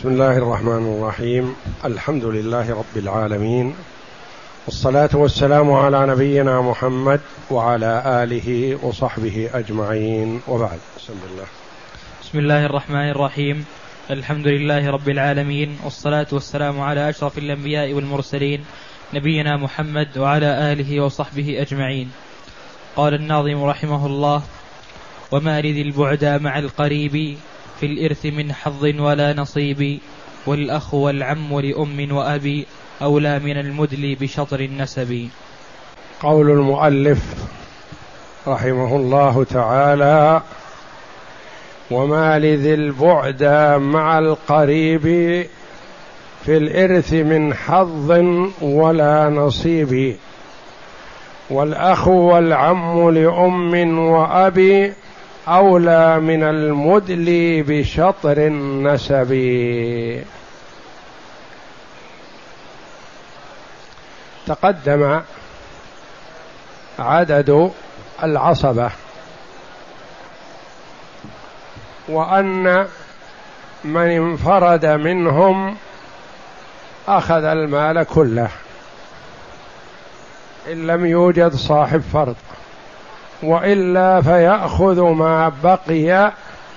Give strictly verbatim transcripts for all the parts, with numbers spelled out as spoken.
بسم الله الرحمن الرحيم. الحمد لله رب العالمين، والصلاة والسلام على نبينا محمد وعلى آله وصحبه أجمعين، وبعد. بسم الله بسم الله الرحمن الرحيم. الحمد لله رب العالمين، والصلاة والسلام على أشرف الأنبياء والمرسلين نبينا محمد وعلى آله وصحبه أجمعين. قال الناظم رحمه الله: وما لذي البعدى مع القريب في الإرث من حظ ولا نصيب، والأخ والعم لأم وأبي أولى من المدلي بشطر النسب. قول المؤلف رحمه الله تعالى: وما لذي البعدى مع القريب في الإرث من حظ ولا نصيب، والأخ والعم لأم وأبي أولى من المدلي بشطر النسب. تقدم عدد العصبة، وأن من انفرد منهم أخذ المال كله إن لم يوجد صاحب فرض، وإلا فيأخذ ما بقي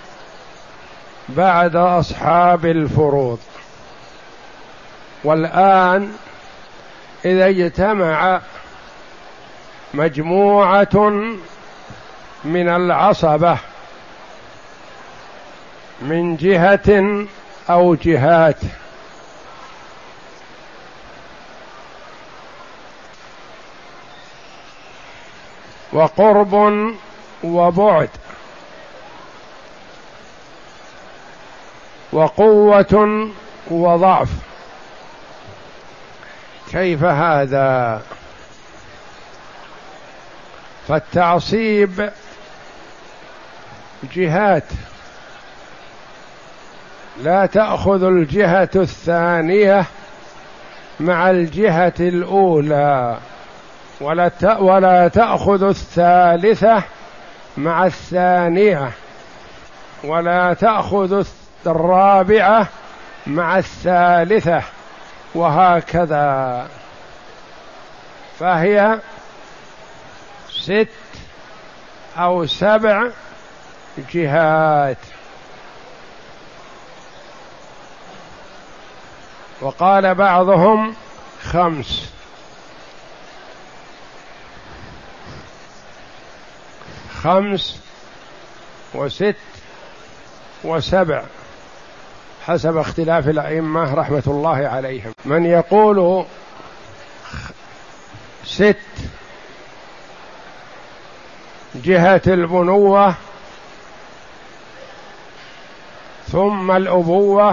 بعد أصحاب الفروض. والآن إذا اجتمع مجموعة من العصبة من جهة أو جهات وقرب وبعد وقوة وضعف، كيف هذا؟ فالتعصيب جهات، لا تأخذ الجهة الثانية مع الجهة الأولى، ولا ولا تأخذ الثالثة مع الثانية، ولا تأخذ الرابعة مع الثالثة، وهكذا. فهي ست أو سبع جهات. وقال بعضهم خمس، خمس وست وسبع، حسب اختلاف الأئمة رحمة الله عليهم. من يقول ست جهة البنوة ثم الأبوة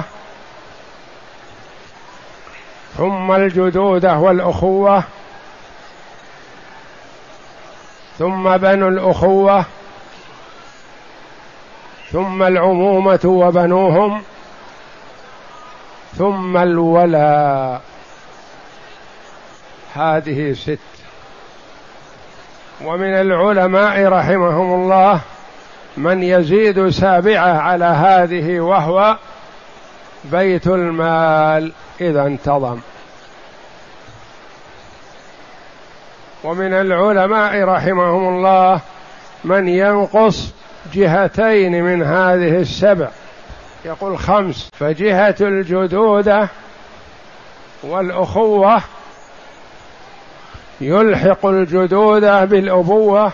ثم الجدودة والأخوة ثم بنو الأخوة ثم العمومة وبنوهم ثم الولاء، هذه ست. ومن العلماء رحمهم الله من يزيد سابعة على هذه، وهو بيت المال إذا انتظم. ومن العلماء رحمهم الله من ينقص جهتين من هذه السبع، يقول خمس، فجهة الجدودة والأخوة يلحق الجدودة بالأبوة،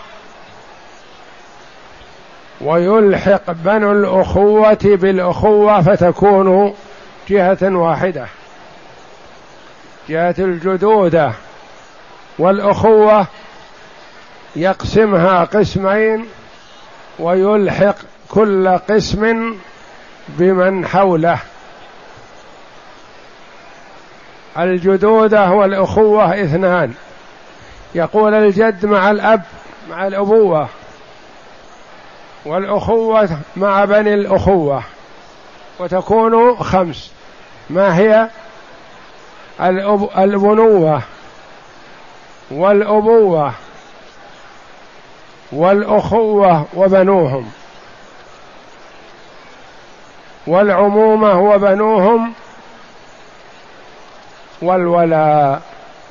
ويلحق بنو الأخوة بالأخوة، فتكون جهة واحدة. جهة الجدودة والأخوة يقسمها قسمين، ويلحق كل قسم بمن حوله. الجدودة والأخوة اثنان، يقول الجد مع الأب مع الأبوة، والأخوة مع بني الأخوة، وتكون خمس. ما هي؟ الأب... البنوة والأبوة والأخوة وبنوهم، والعمومة وبنوهم والولاء.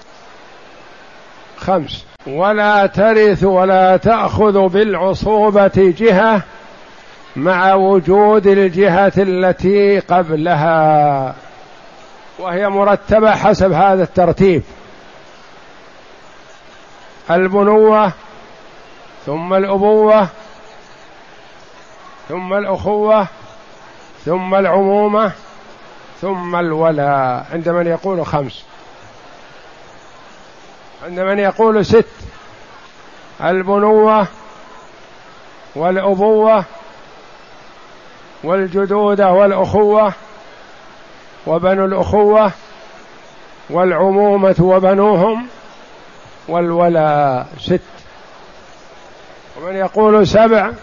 خمس. ولا ترث ولا تأخذ بالعصوبة جهة مع وجود الجهة التي قبلها، وهي مرتبة حسب هذا الترتيب: البنوة ثم الأبوة ثم الأخوة ثم العمومة ثم الولاء. عند من يقول خمس. عند من يقول ست: البنوة والأبوة والجدودة والأخوة وبنو الأخوة والعمومة وبنوهم والولاء. ست. ومن يقول سبع: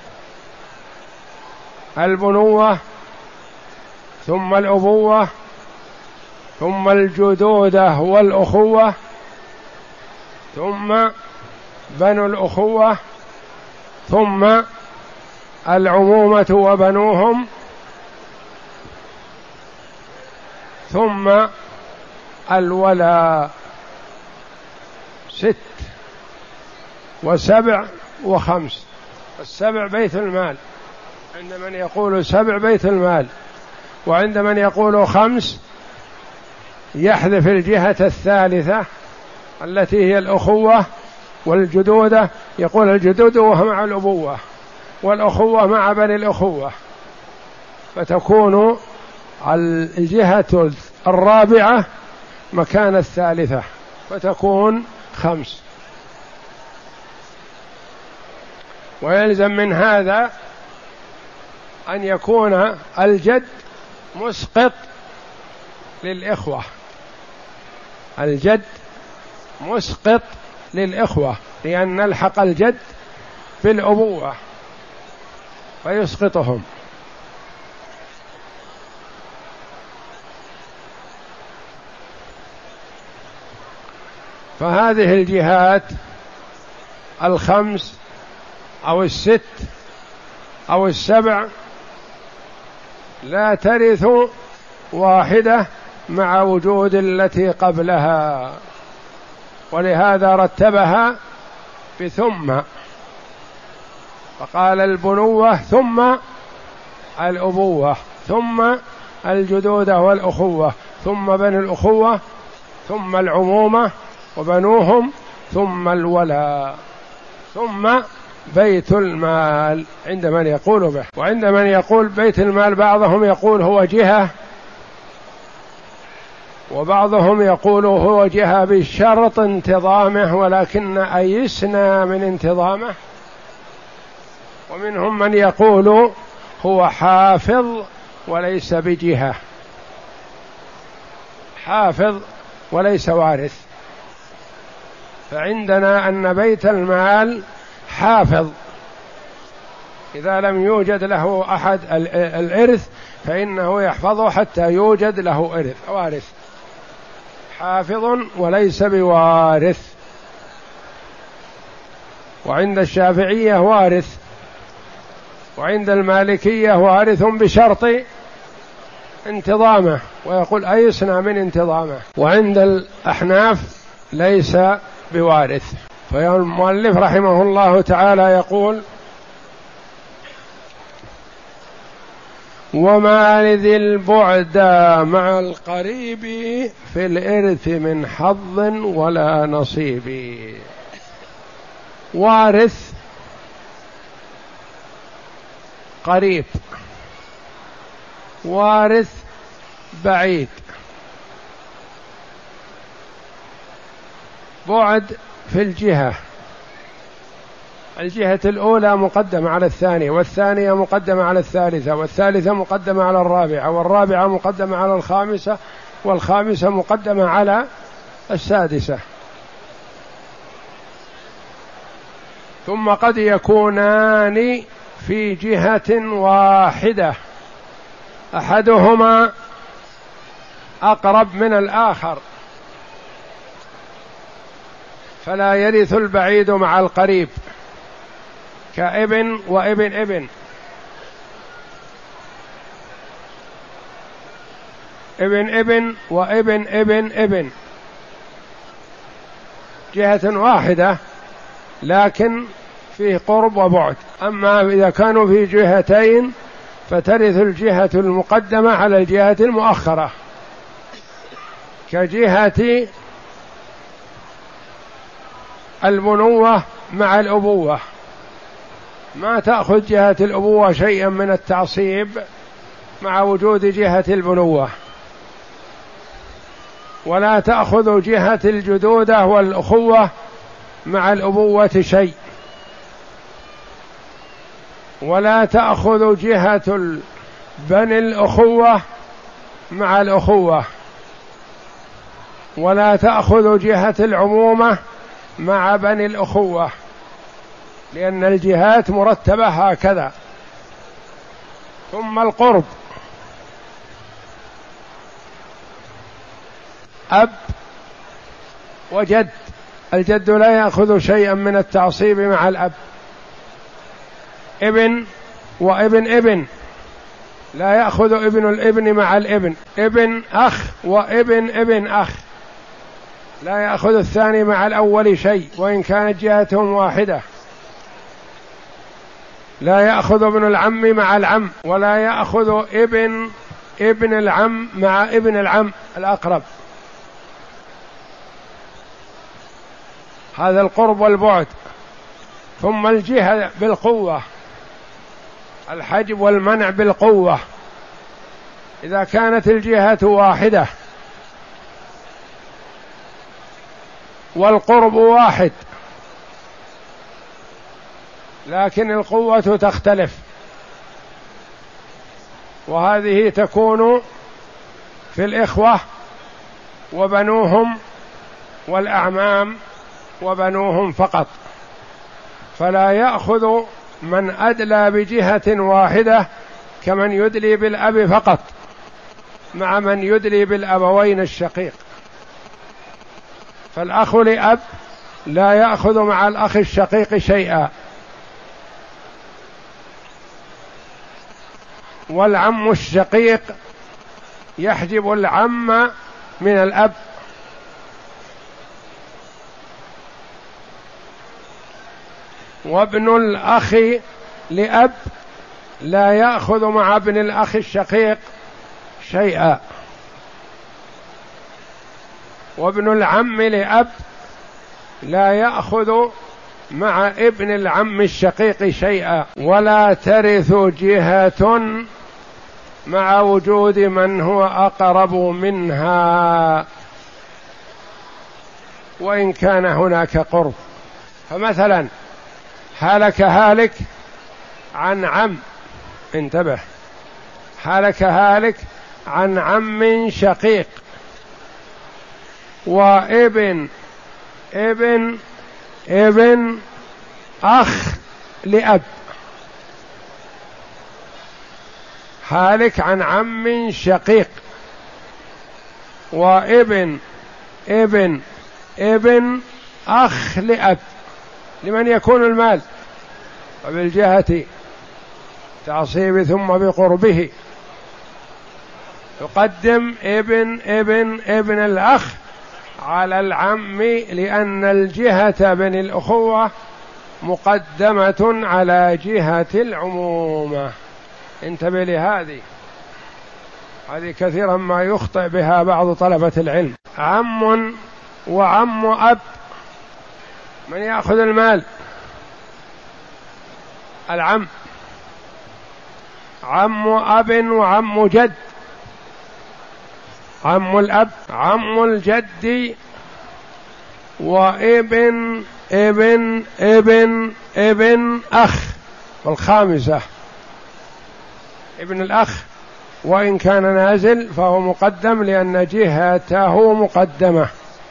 البنوة ثم الأبوة ثم الجدودة والأخوة ثم بنو الأخوة ثم العمومة وبنوهم ثم الولاء. ست وسبع وخمس. السبع بيت المال، عند من يقول سبع بيت المال، وعند من يقول خمس يحذف الجهة الثالثة التي هي الأخوة والجدودة، يقول الجدودة مع الأبوة والأخوة مع بني الأخوة، فتكون الجهة الرابعة مكان الثالثة فتكون خمس. ويلزم من هذا أن يكون الجد مسقط للإخوة، الجد مسقط للإخوة، لأن نلحق الجد بالأبوة فيسقطهم. فهذه الجهات الخمس أو الست أو السبع لا ترث واحدة مع وجود التي قبلها، ولهذا رتبها بثم، فقال البنوة ثم الأبوة ثم الجدودة والأخوة ثم بني الأخوة ثم العمومة وبنوهم ثم الولاء ثم بيت المال عند من يقول به. وعند من يقول بيت المال بعضهم يقول هو جهة، وبعضهم يقول هو جهة بشرط انتظامه ولكن أيسنا من انتظامه، ومنهم من يقول هو حافظ وليس بجهة، حافظ وليس وارث. فعندنا أن بيت المال حافظ إذا لم يوجد له أحد الإرث فإنه يحفظه حتى يوجد له إرث وارث، حافظ وليس بوارث. وعند الشافعية وارث، وعند المالكية وارث بشرط انتظامه، ويقول أيسنا من انتظامه. وعند الأحناف ليس بوارث. فالمؤلف رحمه الله تعالى يقول: وما لذي البعد مع القريب في الإرث من حظ ولا نصيب. وارث قريب، وارث بعيد. بعد في الجهة، الجهة الأولى مقدمة على الثانية، والثانية مقدمة على الثالثة، والثالثة مقدمة على الرابعة، والرابعة مقدمة على الخامسة، والخامسة مقدمة على السادسة. ثم قد يكونان في جهة واحدة أحدهما أقرب من الآخر، فلا يرث البعيد مع القريب، كابن وابن ابن. ابن ابن وابن ابن ابن، جهة واحدة لكن فيه قرب وبعد. أما إذا كانوا في جهتين فترث الجهة المقدمة على الجهة المؤخرة، كجهة البنوة مع الأبوة، ما تأخذ جهة الأبوة شيئا من التعصيب مع وجود جهة البنوة، ولا تأخذ جهة الجدودة والأخوة مع الأبوة شيء، ولا تأخذ جهة بني الأخوة مع الأخوة، ولا تأخذ جهة العمومة مع بني الأخوة، لأن الجهات مرتبة هكذا. ثم القرب، أب وجد، الجد لا يأخذ شيئا من التعصيب مع الأب. ابن وابن ابن، لا يأخذ ابن الابن مع الابن. ابن أخ وابن ابن أخ، لا يأخذ الثاني مع الأول شيء وإن كانت جهتهم واحدة. لا يأخذ ابن العم مع العم، ولا يأخذ ابن ابن العم مع ابن العم الأقرب. هذا القرب والبعد. ثم الجهة بالقوة، الحجب والمنع بالقوة، إذا كانت الجهة واحدة والقرب واحد لكن القوة تختلف، وهذه تكون في الإخوة وبنوهم والأعمام وبنوهم فقط، فلا يأخذ من أدلى بجهة واحدة كمن يدلي بالأب فقط مع من يدلي بالأبوين الشقيق. فالأخ لأب لا يأخذ مع الأخ الشقيق شيئا، والعم الشقيق يحجب العم من الأب، وابن الأخ لأب لا يأخذ مع ابن الأخ الشقيق شيئا، وابن العم لأب لا يأخذ مع ابن العم الشقيق شيئا. ولا ترث جهة مع وجود من هو أقرب منها وإن كان هناك قرب. فمثلا هلك هالك عن عم، انتبه، هلك هالك عن عم شقيق وابن ابن ابن أخ لأب، هالك عن عم شقيق وابن ابن ابن أخ لأب، لمن يكون المال؟ وبالجهة تعصيب ثم بقربه يقدم ابن ابن ابن الأخ على العم، لأن الجهة بين الأخوة مقدمة على جهة العمومة. انتبه لهذه، هذه كثيرا ما يخطئ بها بعض طلبة العلم. عم وعم أب، من يأخذ المال؟ العم. عم أب وعم جد، عم الأب، عم الجد وابن ابن ابن ابن أخ، والخامسة ابن الأخ وإن كان نازل فهو مقدم لأن جهته مقدمة.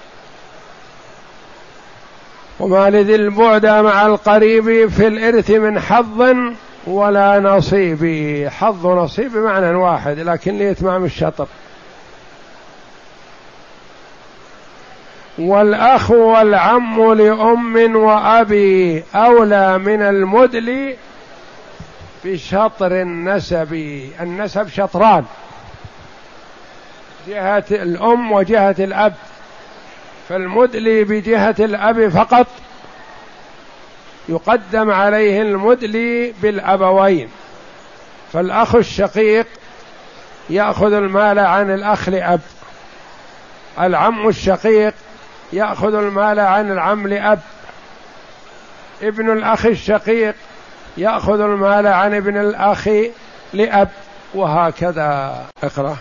وما لذي البعد مع القريب في الإرث من حظ ولا نصيب. حظ ونصيب بمعنى واحد لكن لإتمام الشطر. والأخ والعم لأم وأبي أولى من المدلي بشطر النسب. النسب شطران، جهة الأم وجهة الأب، فالمدلي بجهة الأب فقط يقدم عليه المدلي بالأبوين، فالأخ الشقيق يأخذ المال عن الأخ لأب، العم الشقيق يأخذ المال عن العم لأب، ابن الأخ الشقيق يأخذ المال عن ابن الأخ لأب، وهكذا. اقرأ.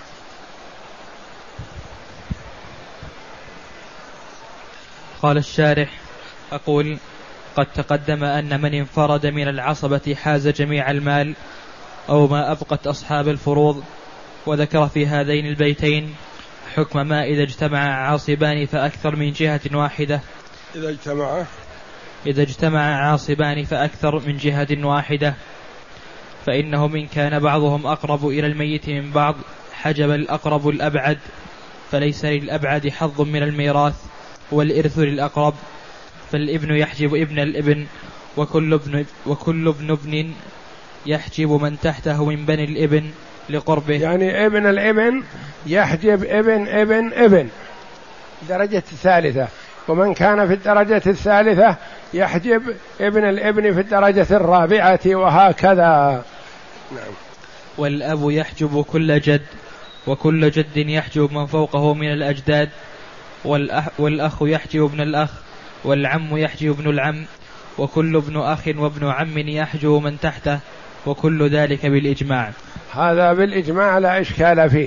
قال الشارح: أقول قد تقدم أن من انفرد من العصبة حاز جميع المال أو ما أبقت أصحاب الفروض، وذكر في هذين البيتين حكم ما إذا اجتمع عاصبان فأكثر من جهة واحدة. إذا اجتمع إذا اجتمع عاصبان فأكثر من جهة واحدة، فإنهم إن كان بعضهم أقرب إلى الميت من بعض حجب الأقرب الأبعد، فليس للأبعد حظ من الميراث، والإرث للأقرب، فالابن يحجب ابن الابن، وكل ابن, وكل ابن ابن يحجب من تحته من بني الابن لقربه. يعني ابن الابن يحجب ابن ابن ابن درجة الثالثة، ومن كان في الدرجة الثالثة يحجب ابن الابن في الدرجة الرابعة، وهكذا. نعم. والأب يحجب كل جد، وكل جد يحجب من فوقه من الأجداد، والأخ, والأخ يحجب ابن الأخ، والعم يحجب ابن العم، وكل ابن أخ وابن عم يحجب من تحته، وكل ذلك بالإجماع. هذا بالإجماع لا إشكال فيه،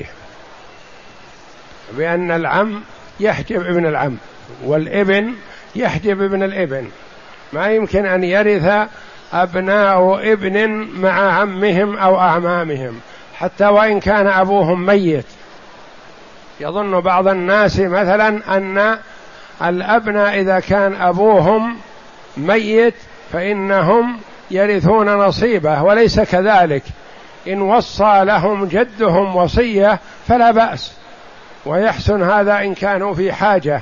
بأن العم يحجب ابن العم والابن يحجب ابن الابن، ما يمكن أن يرث أبناء ابن مع عمهم أو أعمامهم حتى وإن كان أبوهم ميت. يظن بعض الناس مثلا أن الأبناء إذا كان أبوهم ميت فإنهم يرثون نصيبه، وليس كذلك. إن وصى لهم جدهم وصية فلا بأس، ويحسن هذا إن كانوا في حاجة،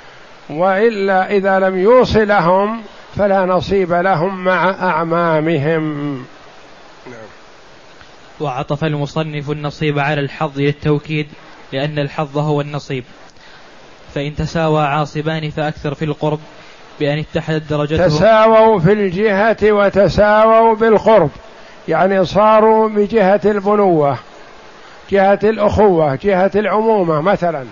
وإلا إذا لم يوصي لهم فلا نصيب لهم مع أعمامهم. نعم. وعطف المصنف النصيب على الحظ للتوكيد، لأن الحظ هو النصيب. فإن تساوى عاصبان فأكثر في القرب بأن اتحدت درجتهم. تساووا في الجهة وتساووا بالقرب، يعني صاروا بجهة البنوة، جهة الأخوة، جهة العمومة مثلا،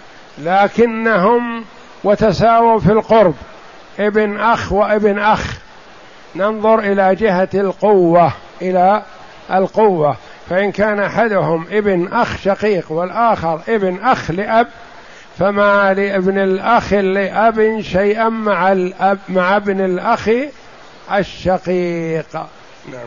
لكنهم وتساووا في القرب، ابن أخ وابن أخ. ننظر إلى جهة القوة، إلى القوة، فإن كان أحدهم ابن أخ شقيق والآخر ابن أخ لأب، فما لابن الأخ لأب شيئا مع الأب مع ابن الأخ الشقيق. نعم.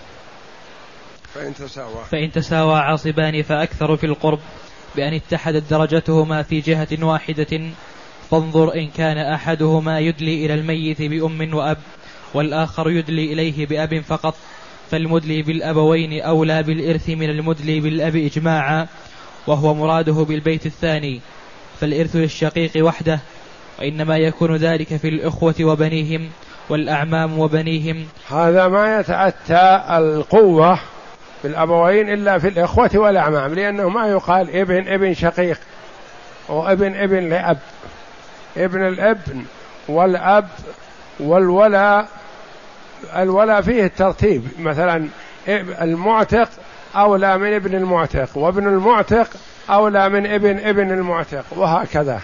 فإن تساوى فإن تساوى عاصبان فأكثر في القرب بأن اتحدت درجتهما في جهة واحدة، فانظر إن كان أحدهما يدلي إلى الميت بأم وأب، والآخر يدلي إليه بأب فقط، فالمدلي بالأبوين أولى بالإرث من المدلي بالأب إجماعا، وهو مراده بالبيت الثاني، فالإرث للشقيق وحده، وإنما يكون ذلك في الإخوة وبنيهم والأعمام وبنيهم. هذا ما يتأتى القوة بالأبوين إلا في الإخوة والأعمام، لأنه ما يقال ابن ابن شقيق وابن ابن لأب. ابن الابن والأب والولا، الولا فيه الترتيب، مثلا المعتق أولى من ابن المعتق، وابن المعتق أولى من ابن ابن المعتق، وهكذا.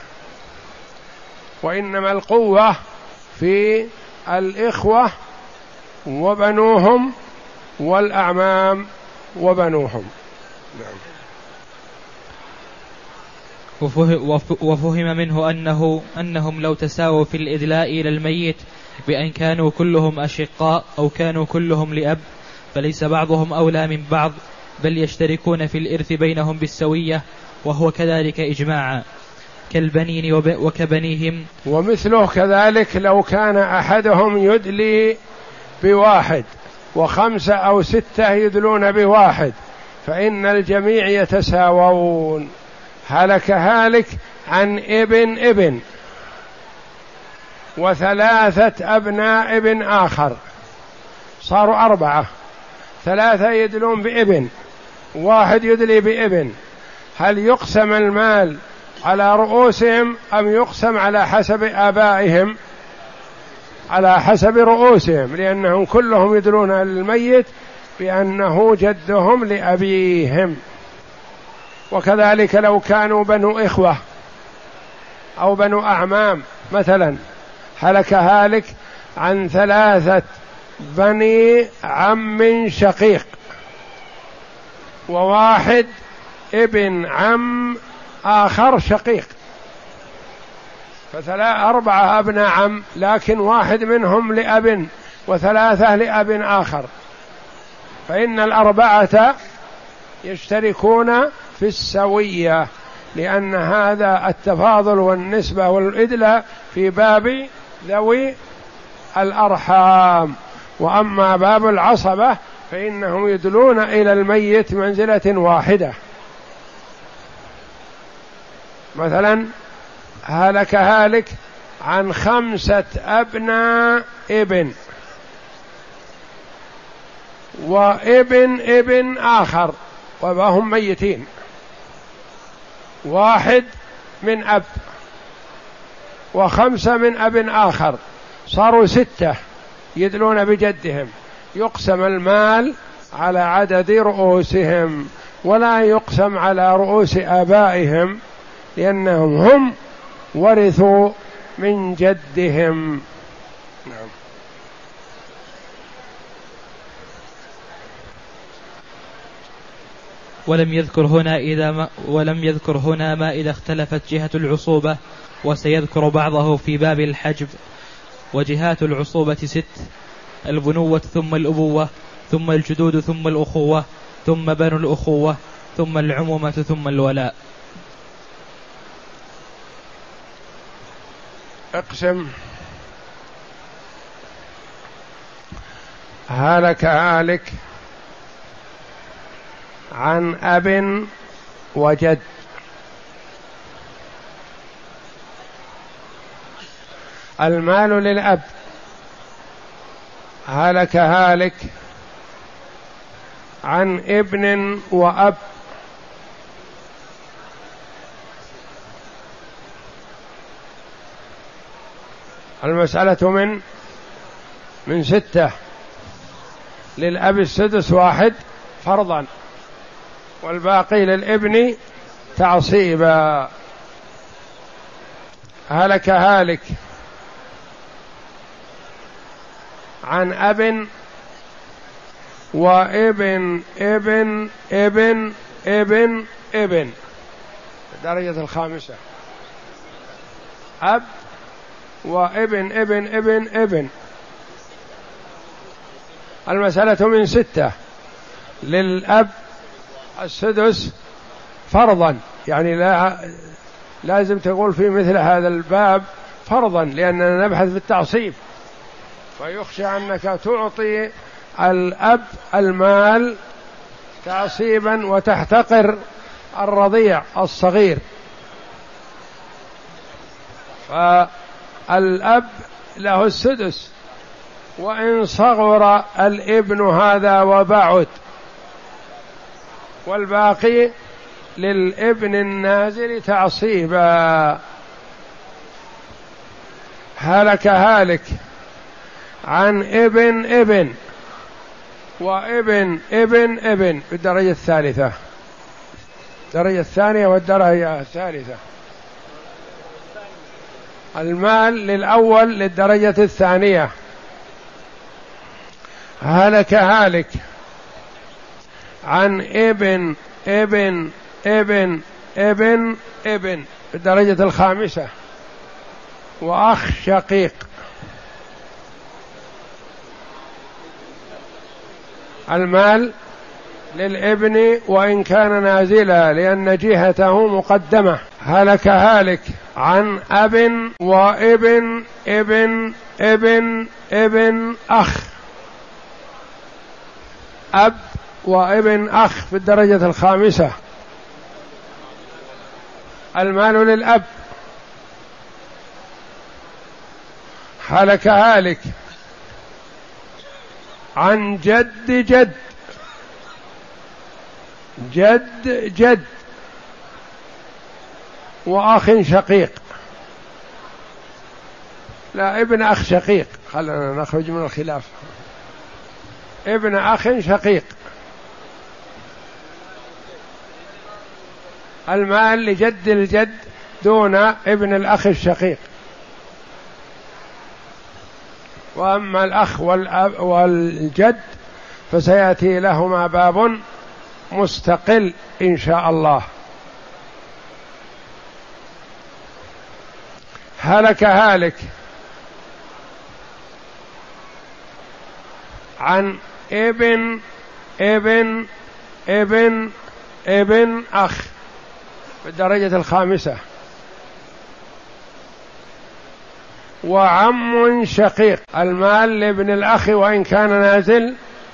وإنما القوة في الإخوة وبنوهم والأعمام وبنوهم. نعم. وفهم منه أنه أنهم لو تساووا في الإدلاء إلى الميت بأن كانوا كلهم أشقاء أو كانوا كلهم لأب، فليس بعضهم أولى من بعض، بل يشتركون في الإرث بينهم بالسوية، وهو كذلك إجماعا كالبنين وكبنيهم. ومثله كذلك لو كان أحدهم يدلي بواحد وخمسة أو ستة يدلون بواحد، فإن الجميع يتساوون. هلك هالك عن ابن ابن وثلاثة أبناء ابن آخر، صاروا أربعة، ثلاثة يدلون بابن، واحد يدلي بابن، هل يقسم المال على رؤوسهم أم يقسم على حسب آبائهم؟ على حسب رؤوسهم، لأنهم كلهم يدلون على الميت بأنه جدهم لأبيهم. وكذلك لو كانوا بنو إخوة أو بنو أعمام مثلا، هلك هالك عن ثلاثة بني عم شقيق وواحد ابن عم آخر شقيق، فثلاثة أربعة أبناء عم، لكن واحد منهم لأب وثلاثة لأب آخر، فإن الأربعة يشتركون في السوية، لأن هذا التفاضل والنسبة والإدلة في باب ذوي الأرحام. وأما باب العصبة فإنهم يدلون إلى الميت منزلة واحدة. مثلا هلك هالك عن خمسة أبناء ابن وابن ابن آخر وهم ميتين، واحد من أب وخمسة من أب آخر، صاروا ستة يدلون بجدهم. يقسم المال على عدد رؤوسهم ولا يقسم على رؤوس آبائهم، لأنهم هم ورثوا من جدهم. نعم. ولم يذكر هنا إذا ما ولم يذكر هنا ما إذا اختلفت جهة العصوبة، وسيذكر بعضه في باب الحجب. وجهات العصوبة ست: البنوة ثم الأبوة ثم الجدود ثم الأخوة ثم بنو الأخوة ثم العمومة ثم الولاء. اقسم. هلك هالك عن أب وجد، المال للأب. هلك هالك عن ابن وأب، المسألة من من ستة. للأب السدس واحد فرضا، والباقي للابن تعصيبا. هلك هالك عن أب وابن ابن ابن ابن ابن الدرجة الخامسة، أب وابن ابن ابن ابن. المسألة من ستة. للأب السدس فرضا، يعني لا لازم تقول في مثل هذا الباب فرضا، لأننا نبحث في التعصيب، فيخشى أنك تعطي الأب المال تعصيبا وتحتقر الرضيع الصغير. فالأب له السدس، وإن صغر الابن هذا وبعد، والباقي للابن النازل تعصيبا. هلك هالك عن ابن ابن وابن ابن ابن بالدرجة الثالثة، الدرجة الثانية والدرجة الثالثة. المال للأول للدرجة الثانية. هلك هالك عن ابن ابن ابن ابن ابن بالدرجة الخامسة، وأخ شقيق. المال للابن وإن كان نازلا، لأن جهته مقدمة. هلك هالك عن أب وابن ابن ابن ابن أخ، أب وابن أخ في الدرجة الخامسة. المال للأب. هلك هالك عن جد جد جد جد وأخ شقيق، لا ابن أخ شقيق، خلنا نخرج من الخلاف. ابن أخ شقيق، المال لجد الجد دون ابن الأخ الشقيق. وأما الأخ والأب والجد فسيأتي لهما باب مستقل إن شاء الله. هلك هالك عن ابن ابن ابن ابن أخ في الدرجة الخامسة، وعم شقيق، المال لابن الأخ وإن كان نازل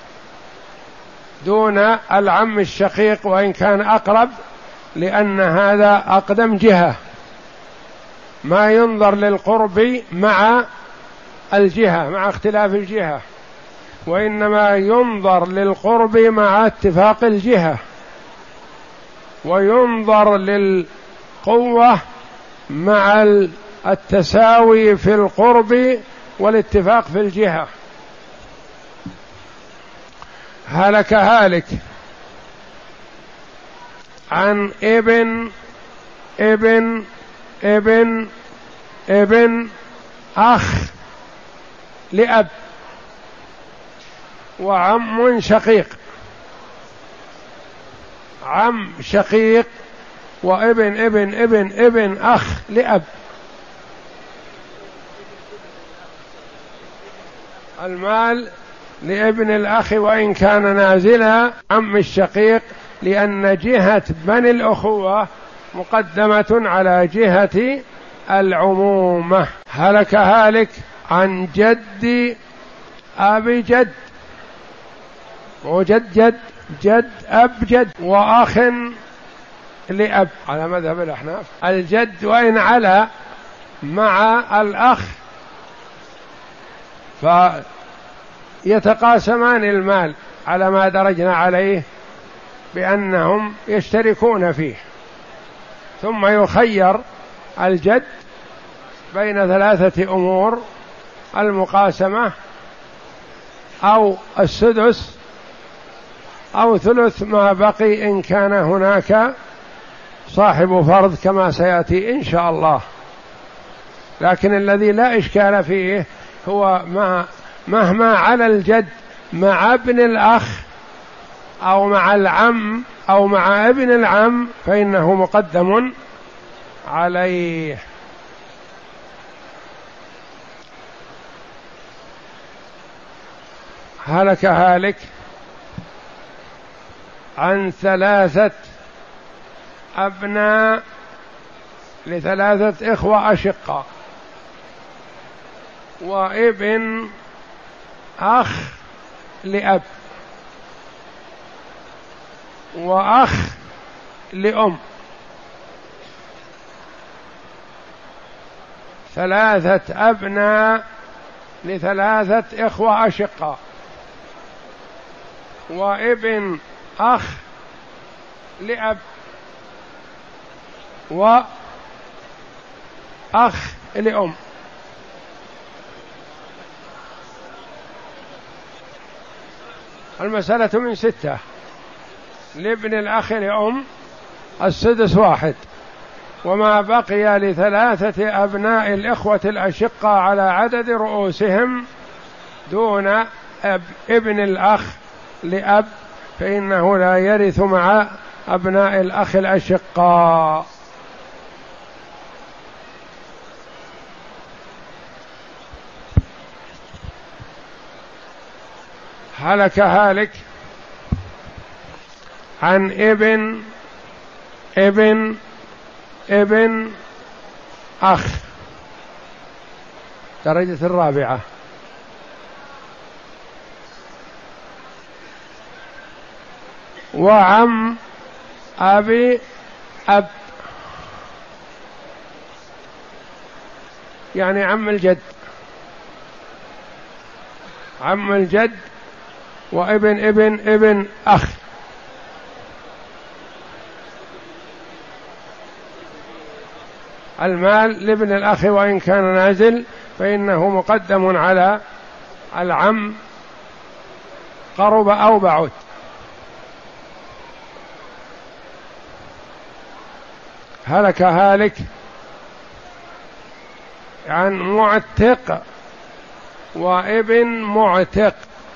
دون العم الشقيق وإن كان أقرب، لأن هذا أقدم جهة، ما ينظر للقرب مع الجهة مع اختلاف الجهة، وإنما ينظر للقرب مع اتفاق الجهة، وينظر للقوة مع التساوي في القرب والاتفاق في الجهة. هلك هالك عن ابن ابن ابن ابن أخ لأب، وعم شقيق، عم شقيق وابن ابن ابن ابن أخ لأب. المال لابن الأخ وإن كان نازلا عم الشقيق، لأن جهة بني الأخوة مقدمة على جهة العمومة. هلك هالك عن جد أبي جد، وجد جد جد أب جد، وأخ لأب على مذهب الأحناف. الجد وإن علا مع الأخ فيتقاسمان المال على ما درجنا عليه بأنهم يشتركون فيه، ثم يخير الجد بين ثلاثة أمور: المقاسمة أو السدس أو ثلث ما بقي إن كان هناك صاحب فرض كما سيأتي إن شاء الله. لكن الذي لا إشكال فيه هو ما مهما على الجد مع ابن الأخ أو مع العم أو مع ابن العم فإنه مقدم عليه. هلك هالك عن ثلاثة أبناء لثلاثة إخوة أشقاء، وابن أخ لأب، وأخ لأم. ثلاثة أبناء لثلاثة إخوة أشقاء، وابن أخ لأب، وأخ لأم. المسألة من ستة: لابن الأخ لأم السدس واحد، وما بقي لثلاثة أبناء الإخوة الأشقة على عدد رؤوسهم دون أب ابن الأخ لأب فإنه لا يرث مع أبناء الأخ الأشقاء. هلك هالك عن ابن ابن ابن أخ، درجة الرابعة. وعم أبي أب، يعني عم الجد، عم الجد وابن ابن ابن أخ. المال لابن الأخ وإن كان نازل فإنه مقدم على العم قرب أو بعد. هلك هالك عن معتق وابن معتق.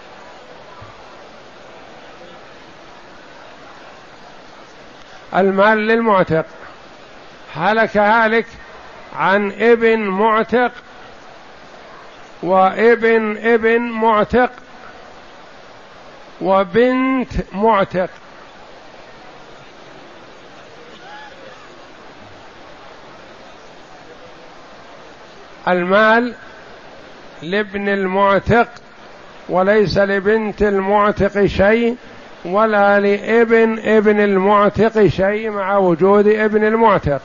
المال للمعتق. هلك هالك عن ابن معتق وابن ابن معتق وبنت معتق. المال لابن المعتق وليس لبنت المعتق شيء ولا لابن ابن المعتق شيء مع وجود ابن المعتق.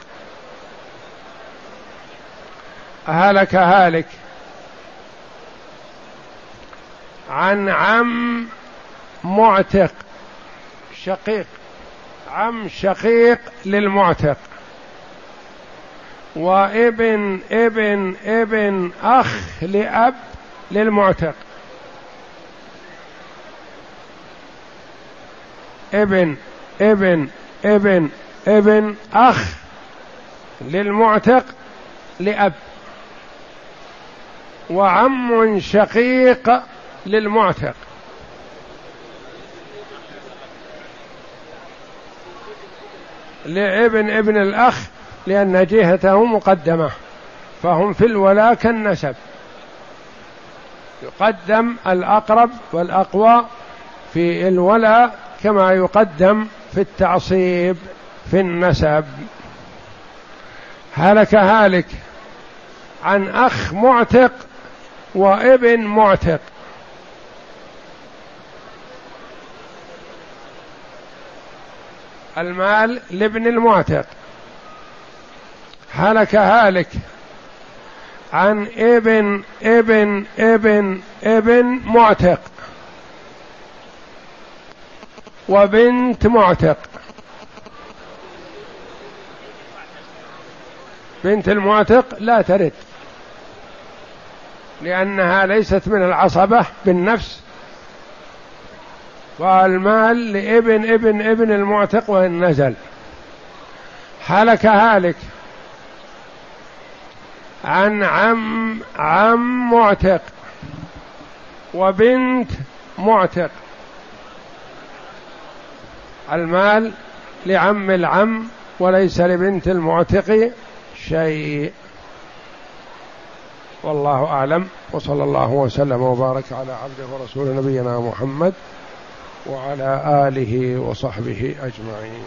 هلك هالك عن عم معتق شقيق، عم شقيق للمعتق، وابن ابن ابن أخ لأب للمعتق. ابن ابن ابن ابن أخ للمعتق لأب، وعم شقيق للمعتق. لابن ابن الأخ لأن جهته مقدمة، فهم في الولاء كالنسب، يقدم الأقرب والأقوى في الولاء كما يقدم في التعصيب في النسب. هلك هالك عن أخ معتق وابن معتق. المال لابن المعتق. هلك هالك عن ابن ابن ابن ابن معتق وبنت معتق. بنت المعتق لا ترث لأنها ليست من العصبة بالنفس، والمال لابن ابن ابن المعتق وإن نزل. هلك هالك عن عم عم معتق وبنت معتق. المال لعم العم وليس لبنت المعتق شيء. والله أعلم، وصلى الله وسلم وبارك على عبده ورسوله نبينا محمد وعلى آله وصحبه أجمعين.